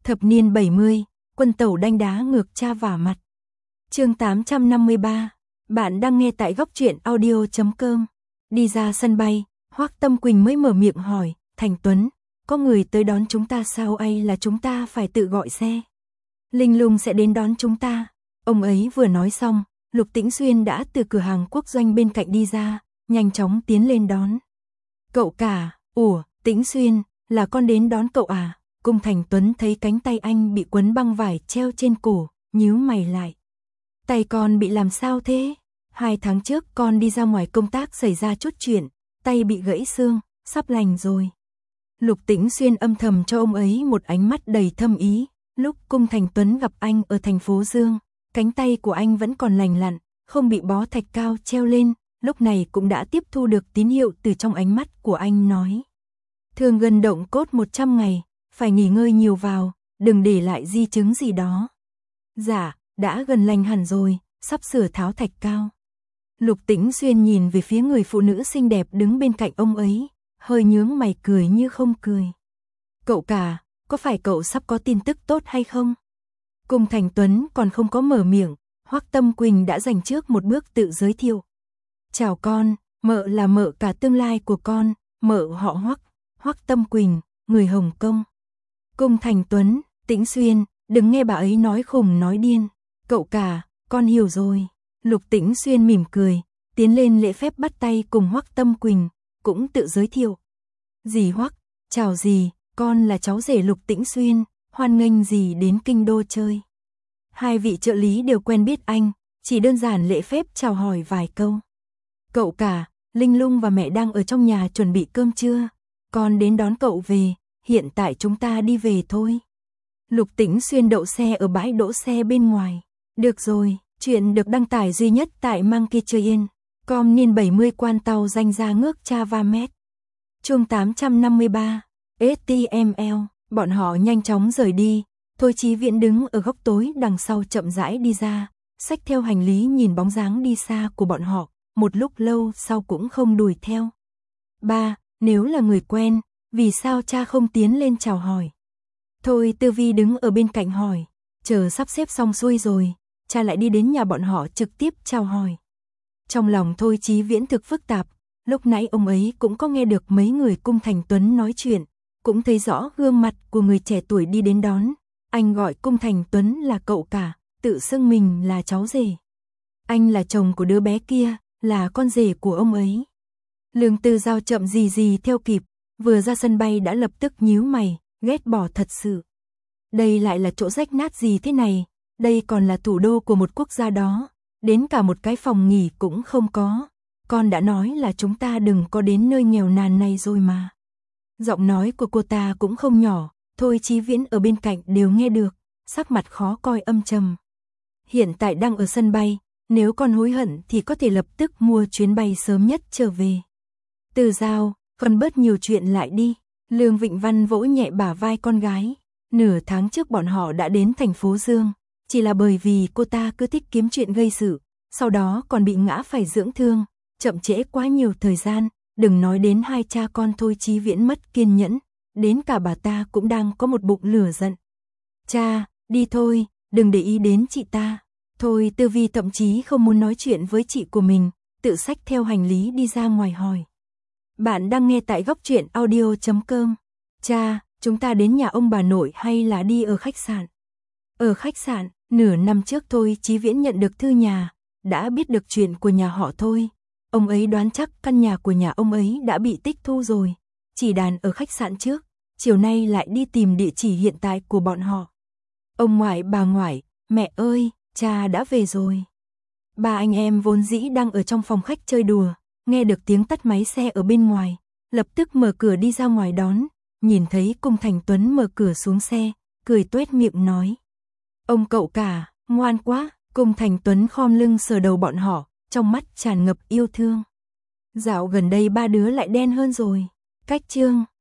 Thập niên 70, quân tẩu đanh đá ngược cha vả mặt. Chương 853. Bạn đang nghe tại góc truyện audio.com. Đi ra sân bay, Hoắc Tâm Quỳnh mới mở miệng hỏi, Thành Tuấn, có người tới đón chúng ta sao hay là chúng ta phải tự gọi xe? Linh Lung sẽ đến đón chúng ta. Ông ấy vừa nói xong, Lục Tĩnh Xuyên đã từ cửa hàng quốc doanh bên cạnh đi ra, nhanh chóng tiến lên đón. Cậu cả, Tĩnh Xuyên, là con đến đón cậu à? Cung Thành Tuấn thấy cánh tay anh bị quấn băng vải treo trên cổ, nhíu mày lại. Tay con bị làm sao thế? 2 tháng trước con đi ra ngoài công tác xảy ra chút chuyện, tay bị gãy xương, sắp lành rồi. Lục Tĩnh Xuyên âm thầm cho ông ấy một ánh mắt đầy thâm ý. Lúc Cung Thành Tuấn gặp anh ở thành phố Dương, cánh tay của anh vẫn còn lành lặn, không bị bó thạch cao treo lên, lúc này cũng đã tiếp thu được tín hiệu từ trong ánh mắt của anh nói. Thương gần động cốt 100 ngày, phải nghỉ ngơi nhiều vào, đừng để lại di chứng gì đó. Dạ, đã gần lành hẳn rồi, sắp sửa tháo thạch cao. Lục Tĩnh Xuyên nhìn về phía người phụ nữ xinh đẹp đứng bên cạnh ông ấy, hơi nhướng mày cười như không cười. Cậu cả, có phải cậu sắp có tin tức tốt hay không? Cung Thành Tuấn còn không có mở miệng, Hoắc Tâm Quỳnh đã dành trước một bước tự giới thiệu. Chào con, mợ là mợ cả tương lai của con, mợ họ Hoắc, Hoắc Tâm Quỳnh, người Hồng Kông. Cung Thành Tuấn, Tĩnh Xuyên, đừng nghe bà ấy nói khùng nói điên. Cậu cả, con hiểu rồi. Lục Tĩnh Xuyên mỉm cười, tiến lên lễ phép bắt tay cùng Hoắc Tâm Quỳnh, cũng tự giới thiệu. Dì Hoắc, chào dì, con là cháu rể Lục Tĩnh Xuyên, hoan nghênh dì đến kinh đô chơi. Hai vị trợ lý đều quen biết anh, chỉ đơn giản lễ phép chào hỏi vài câu. Cậu cả, Linh Lung và mẹ đang ở trong nhà chuẩn bị cơm trưa, con đến đón cậu về, hiện tại chúng ta đi về thôi. Lục Tĩnh Xuyên đậu xe ở bãi đỗ xe bên ngoài. Được rồi, chuyện được đăng tải duy nhất tại Monkey.com niên 70 quan tàu danh ra ngước Chavamet. Chương 853. HTML, bọn họ nhanh chóng rời đi, Thôi Chí Viễn đứng ở góc tối đằng sau chậm rãi đi ra, xách theo hành lý nhìn bóng dáng đi xa của bọn họ, một lúc lâu sau cũng không đuổi theo. Ba, nếu là người quen, vì sao cha không tiến lên chào hỏi? Thôi Tư Vi đứng ở bên cạnh hỏi, chờ sắp xếp xong xuôi rồi, cha lại đi đến nhà bọn họ trực tiếp chào hỏi. Trong lòng Thôi Chí Viễn thực phức tạp, lúc nãy ông ấy cũng có nghe được mấy người Cung Thành Tuấn nói chuyện, cũng thấy rõ gương mặt của người trẻ tuổi đi đến đón. Anh gọi Cung Thành Tuấn là cậu cả, tự xưng mình là cháu rể. Anh là chồng của đứa bé kia, là con rể của ông ấy. Lương Tư Giao chậm gì theo kịp, vừa ra sân bay đã lập tức nhíu mày, ghét bỏ thật sự. Đây lại là chỗ rách nát gì thế này, đây còn là thủ đô của một quốc gia đó, đến cả một cái phòng nghỉ cũng không có. Con đã nói là chúng ta đừng có đến nơi nghèo nàn này rồi mà. Giọng nói của cô ta cũng không nhỏ, Thôi Chí Viễn ở bên cạnh đều nghe được, sắc mặt khó coi âm trầm. Hiện tại đang ở sân bay, nếu con hối hận thì có thể lập tức mua chuyến bay sớm nhất trở về. Từ Giao, con bớt nhiều chuyện lại đi. Lương Vịnh Văn vỗ nhẹ bả vai con gái. Nửa tháng trước bọn họ đã đến thành phố Dương, chỉ là bởi vì cô ta cứ thích kiếm chuyện gây sự, sau đó còn bị ngã phải dưỡng thương, chậm trễ quá nhiều thời gian, đừng nói đến hai cha con Thôi Chí Viễn mất kiên nhẫn, đến cả bà ta cũng đang có một bụng lửa giận. Cha, đi thôi, đừng để ý đến chị ta. Thôi Tư Vi thậm chí không muốn nói chuyện với chị của mình, tự xách theo hành lý đi ra ngoài hỏi. Bạn đang nghe tại góc truyện audio.com. Cha, chúng ta đến nhà ông bà nội hay là đi ở khách sạn? Ở khách sạn, nửa năm trước Thôi Chí Viễn nhận được thư nhà, đã biết được chuyện của nhà họ Thôi. Ông ấy đoán chắc căn nhà của nhà ông ấy đã bị tích thu rồi, chỉ đàn ở khách sạn trước, chiều nay lại đi tìm địa chỉ hiện tại của bọn họ. Ông ngoại bà ngoại, mẹ ơi, cha đã về rồi. Ba anh em vốn dĩ đang ở trong phòng khách chơi đùa, nghe được tiếng tắt máy xe ở bên ngoài, lập tức mở cửa đi ra ngoài đón, nhìn thấy Cung Thành Tuấn mở cửa xuống xe, cười tuét miệng nói. Ông cậu cả, ngoan quá. Cung Thành Tuấn khom lưng sờ đầu bọn họ, trong mắt tràn ngập yêu thương. Dạo gần đây ba đứa lại đen hơn rồi. Cách chương